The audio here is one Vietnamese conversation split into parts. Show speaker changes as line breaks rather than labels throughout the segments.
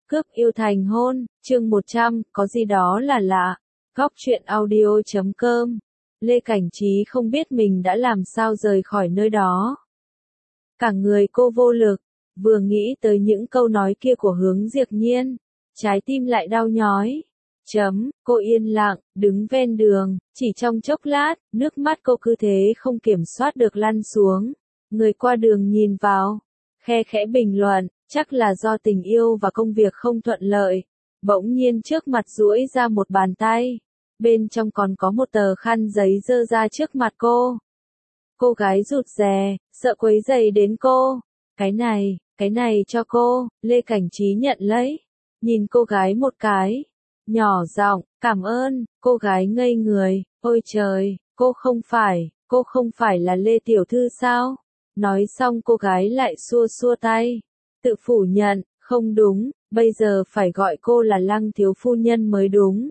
Cướp yêu thành hôn, chương 100, có gì đó là lạ. Góc truyện audio.com. Lê Cảnh Trí không biết mình đã làm sao rời khỏi nơi đó. Cả người cô vô lực, vừa nghĩ tới những câu nói kia của Hướng Diệp Nhiên, trái tim lại đau nhói. Cô yên lặng, đứng ven đường, chỉ trong chốc lát, nước mắt cô cứ thế không kiểm soát được lăn xuống. Người qua đường nhìn vào, khe khẽ bình luận, chắc là do tình yêu và công việc không thuận lợi. Bỗng nhiên trước mặt duỗi ra một bàn tay, bên trong còn có một tờ khăn giấy dơ ra trước mặt cô. Cô gái rụt rè, sợ quấy rầy đến cô. Cái này cho cô, Lê Cảnh Trí nhận lấy. Nhìn cô gái một cái, nhỏ giọng, cảm ơn. Cô gái ngây người, ôi trời, cô không phải là Lê Tiểu Thư sao? Nói xong cô gái lại xua xua tay, tự phủ nhận, không đúng, bây giờ phải gọi cô là Lăng thiếu phu nhân mới đúng.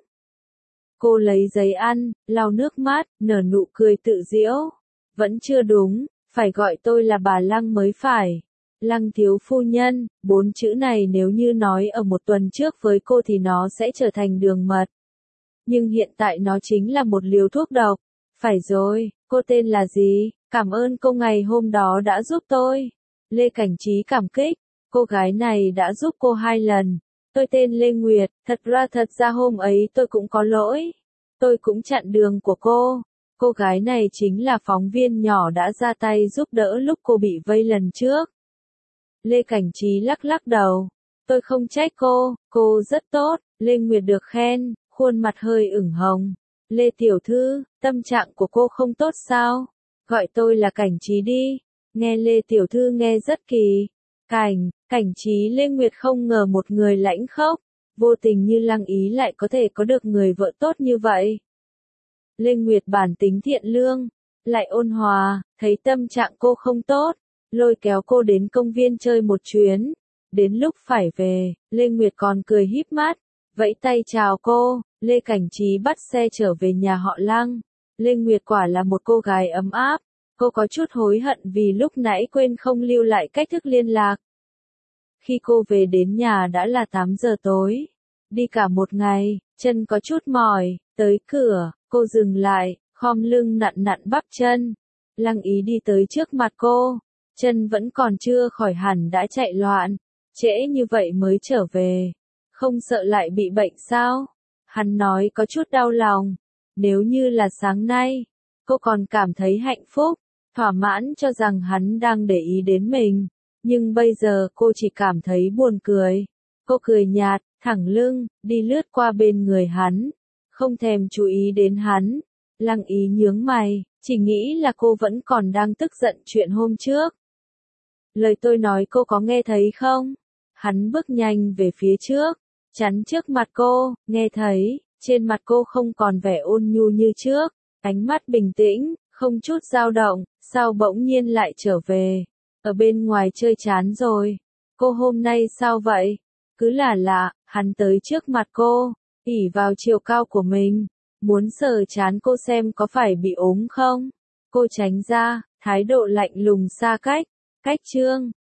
Cô lấy giấy ăn, lau nước mắt, nở nụ cười tự giễu. Vẫn chưa đúng, phải gọi tôi là bà Lăng mới phải. Lăng thiếu phu nhân, 4 chữ này nếu như nói ở một tuần trước với cô thì nó sẽ trở thành đường mật. Nhưng hiện tại nó chính là một liều thuốc độc. Phải rồi, cô tên là gì? Cảm ơn cô ngày hôm đó đã giúp tôi. Lê Cảnh Trí cảm kích, cô gái này đã giúp cô 2 lần. Tôi tên Lê Nguyệt, thật ra hôm ấy tôi cũng có lỗi. Tôi cũng chặn đường của cô. Cô gái này chính là phóng viên nhỏ đã ra tay giúp đỡ lúc cô bị vây lần trước. Lê Cảnh Trí lắc đầu. Tôi không trách cô rất tốt. Lê Nguyệt được khen, khuôn mặt hơi ửng hồng. Lê Tiểu Thư, tâm trạng của cô không tốt sao? Gọi tôi là Cảnh Trí đi. Nghe Lê Tiểu Thư nghe rất kỳ. Cảnh Trí. Lê Nguyệt không ngờ một người lãnh khốc, vô tình như Lăng Ý lại có thể có được người vợ tốt như vậy. Lê Nguyệt bản tính thiện lương, lại ôn hòa, thấy tâm trạng cô không tốt, lôi kéo cô đến công viên chơi một chuyến. Đến lúc phải về, Lê Nguyệt còn cười híp mắt, vẫy tay chào cô. Lê Cảnh Trí bắt xe trở về nhà họ Lăng. Lê Nguyệt quả là một cô gái ấm áp. Cô có chút hối hận vì lúc nãy quên không lưu lại cách thức liên lạc. Khi cô về đến nhà đã là 8 giờ tối. Đi cả một ngày, chân có chút mỏi, tới cửa, cô dừng lại, khom lưng nặn bắp chân. Lăng Ý đi tới trước mặt cô, chân vẫn còn chưa khỏi hẳn đã chạy loạn, trễ như vậy mới trở về. Không sợ lại bị bệnh sao? Hắn nói có chút đau lòng. Nếu như là sáng nay, cô còn cảm thấy hạnh phúc, thỏa mãn cho rằng hắn đang để ý đến mình. Nhưng bây giờ cô chỉ cảm thấy buồn cười. Cô cười nhạt, thẳng lưng, đi lướt qua bên người hắn. Không thèm chú ý đến hắn. Lăng Ý nhướng mày, chỉ nghĩ là cô vẫn còn đang tức giận chuyện hôm trước. Lời tôi nói cô có nghe thấy không? Hắn bước nhanh về phía trước, chắn trước mặt cô, nghe thấy, trên mặt cô không còn vẻ ôn nhu như trước, ánh mắt bình tĩnh, không chút dao động, sao bỗng nhiên lại trở về. Ở bên ngoài chơi chán rồi. Cô hôm nay sao vậy? Cứ là lạ, hắn tới trước mặt cô, ỷ vào chiều cao của mình, muốn sờ chán cô xem có phải bị ốm không. Cô tránh ra, thái độ lạnh lùng xa cách. Chương